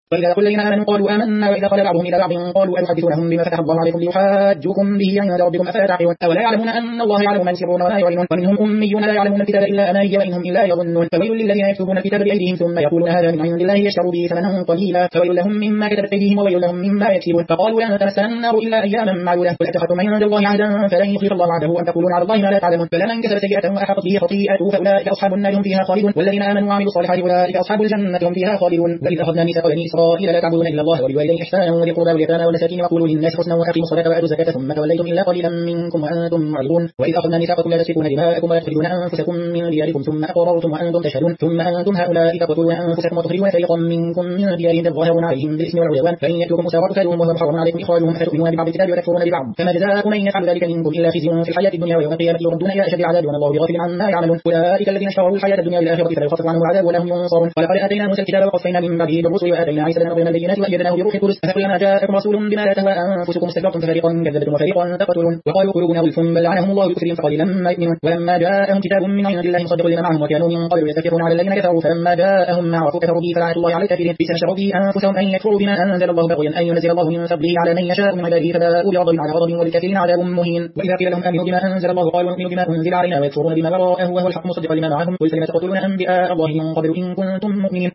وإذا لقوا الذين آمنوا قالوا آمنا وإذا قال بعضهم إلى بعض قالوا أتحدثونهم بما فتح الله عليكم ليحاجوكم به عند ربكم أفلا تعقلون أولا يعلمون أن الله يعلم ما يسرون وما يعلنون ومنهم أميون لا يعلمون الكتاب إلا أماني وإنهم إلا يظنون فويل للذين يكتبون الكتاب بأيديهم ثم يقولون هذا من عند الله يشتروا به ثمنا قليلا فويل لهم مما كتبت أيديهم وويل لهم مما يكسبون فقالوا لن تمسنا النار إلا أياما معدودة قل أتخذتم عند الله عهدا فلن يخلف الله عهده أن تقولون على الله ما لا تعلمون فمن كسب سيئة وأحاطت به خطيئته فأولئك أصحاب النار هم فيها خالدون والذين آمنوا وعملوا الصالحات أولئك أصحاب الجنة هم فيها خالدون وإذ أخذنا ميثاق بني إسرائيل لا تعبدون إلا الله وبالوالدين إحسانا وذي القربى واليتامى والمساكين وقولوا للناس حسنا وأقيموا الصلاة وآتوا الزكاة ثم توليتم إلا قليلا منكم وأنتم معرضون وإذ أخذنا ميثاقكم لا تسفكون دماءكم ولا تخرجون أنفسكم من دياركم ثم أقررتم وأنتم تشهدون ثم أنتم هؤلاء تقتلون أنفسكم وتخرجون فريقا منكم من ديارهم تظاهرون عليهم بالإثم والعدوان فإن يأتوكم أسارى تفادوهم وهو محرم عليكم إخراجهم أفتؤمنون ببعض الكتاب وتكفرون ببعض فما جزاء من يفعل ذلك منكم إلا خزي في الحياة الدنيا ويوم القيامة يردون إلى أشد العذاب وما الله بغافل عما يعملون أولئك الذين اشتروا الحياة الدنيا بالآخرة فلا يخفف عنهم العذاب ولا هم ينصرون ولقد آتينا موسى الكتاب وقفينا من بعده بالرسل وآتينا عيسى ابن مريم البينات وأيدناه بروح القدس أفكلما جاءكم رسول بما لا تهوى أنفسكم استكبرتم ففريقا كذبتم وفريقا تقتلون وقالوا قلوبنا غلف بل لعنهم الله بكفرهم فقليلا ما يؤمنون ولما جاءهم كتاب من عند الله مصدق لما معهم وكانوا من قبل يستكبرون على الذين كفروا فلما جاءهم ما عرفوا كفروا به فلعنة الله على الكافرين بئس ما شروا به أنفسهم أن يكفروا بما أنزل الله بغيا أن ينزل الله من فضله على من يشاء من عباده فباءوا بغضب على غضب وللكافرين عذاب مهين وإذا قيل لهم آمنوا بما أنزل الله قالوا نؤمن بما أنزل علينا ويكفرون بما وراءه وهو الحق مصدقا لما معهم قل فلم تقتلون أنبياء الله من قبل إن كنتم مؤمنين